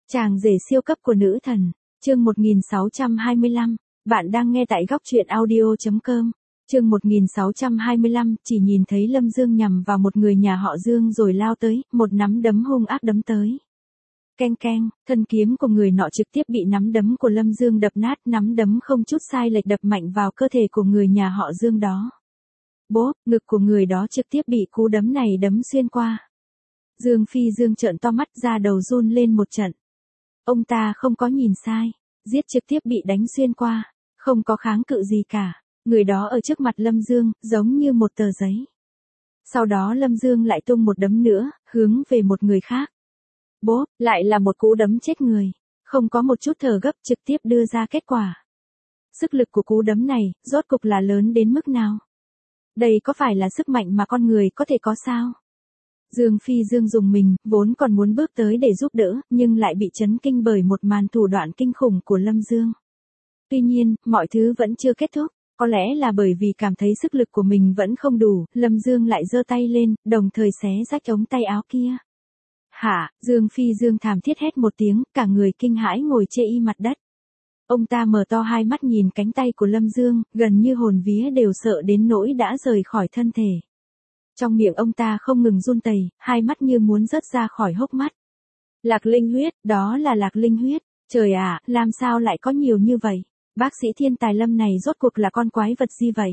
Chàng rể siêu cấp của nữ thần, chương 1625, bạn đang nghe tại góc truyện audio.com. Chương 1625, chỉ nhìn thấy Lâm Dương nhằm vào một người nhà họ Dương rồi lao tới, một nắm đấm hung ác đấm tới. Keng keng, thân kiếm của người nọ trực tiếp bị nắm đấm của Lâm Dương đập nát, nắm đấm không chút sai lệch đập mạnh vào cơ thể của người nhà họ Dương đó. Bốp, ngực của người đó trực tiếp bị cú đấm này đấm xuyên qua. Dương Phi Dương trợn to mắt ra đầu run lên một trận. Ông ta không có nhìn sai, giết trực tiếp bị đánh xuyên qua, không có kháng cự gì cả, người đó ở trước mặt Lâm Dương, giống như một tờ giấy. Sau đó Lâm Dương lại tung một đấm nữa, hướng về một người khác. Bốp, lại là một cú đấm chết người, không có một chút thở gấp trực tiếp đưa ra kết quả. Sức lực của cú đấm này, rốt cục là lớn đến mức nào? Đây có phải là sức mạnh mà con người có thể có sao? Dương Phi Dương dùng mình, vốn còn muốn bước tới để giúp đỡ, nhưng lại bị chấn kinh bởi một màn thủ đoạn kinh khủng của Lâm Dương. Tuy nhiên, mọi thứ vẫn chưa kết thúc, có lẽ là bởi vì cảm thấy sức lực của mình vẫn không đủ, Lâm Dương lại giơ tay lên, đồng thời xé rách ống tay áo kia. Hả, Dương Phi Dương thảm thiết hét một tiếng, cả người kinh hãi ngồi chê y mặt đất. Ông ta mở to hai mắt nhìn cánh tay của Lâm Dương, gần như hồn vía đều sợ đến nỗi đã rời khỏi thân thể. Trong miệng ông ta không ngừng run rẩy, hai mắt như muốn rớt ra khỏi hốc mắt. Lạc linh huyết, đó là lạc linh huyết. Trời ạ, làm sao lại có nhiều như vậy? Bác sĩ thiên tài Lâm này rốt cuộc là con quái vật gì vậy?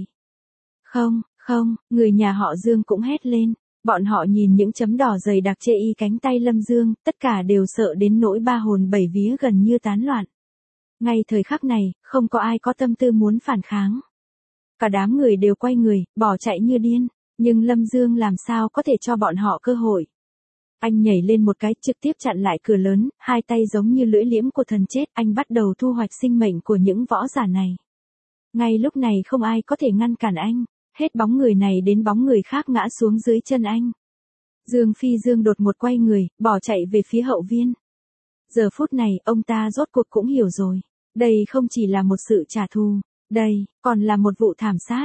Không, người nhà họ Dương cũng hét lên. Bọn họ nhìn những chấm đỏ dày đặc chê y cánh tay Lâm Dương, tất cả đều sợ đến nỗi ba hồn bảy vía gần như tán loạn. Ngay thời khắc này, không có ai có tâm tư muốn phản kháng. Cả đám người đều quay người, bỏ chạy như điên. Nhưng Lâm Dương làm sao có thể cho bọn họ cơ hội. Anh nhảy lên một cái, trực tiếp chặn lại cửa lớn, hai tay giống như lưỡi liếm của thần chết, anh bắt đầu thu hoạch sinh mệnh của những võ giả này. Ngay lúc này không ai có thể ngăn cản anh, hết bóng người này đến bóng người khác ngã xuống dưới chân anh. Dương Phi Dương đột ngột quay người, bỏ chạy về phía hậu viên. Giờ phút này, ông ta rốt cuộc cũng hiểu rồi. Đây không chỉ là một sự trả thù, đây, còn là một vụ thảm sát.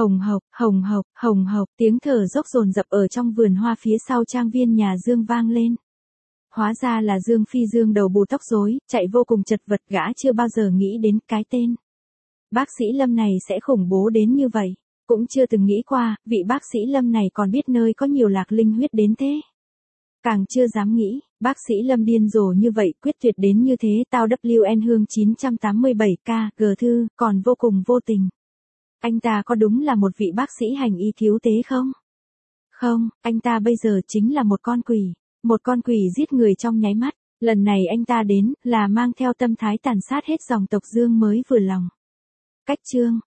Hồng hộc, tiếng thở dốc dồn dập ở trong vườn hoa phía sau trang viên nhà Dương vang lên. Hóa ra là Dương Phi Dương đầu bù tóc rối, chạy vô cùng chật vật, gã chưa bao giờ nghĩ đến cái tên bác sĩ Lâm này sẽ khủng bố đến như vậy, cũng chưa từng nghĩ qua, vị bác sĩ Lâm này còn biết nơi có nhiều lạc linh huyết đến thế. Càng chưa dám nghĩ, bác sĩ Lâm điên rồ như vậy, quyết tuyệt đến như thế, tao WN Hương 987K, G Thư, còn vô cùng vô tình. Anh ta có đúng là một vị bác sĩ hành y cứu tế không? Không, anh ta bây giờ chính là một con quỷ giết người trong nháy mắt. Lần này anh ta đến, là mang theo tâm thái tàn sát hết dòng tộc Dương mới vừa lòng. Cách chương,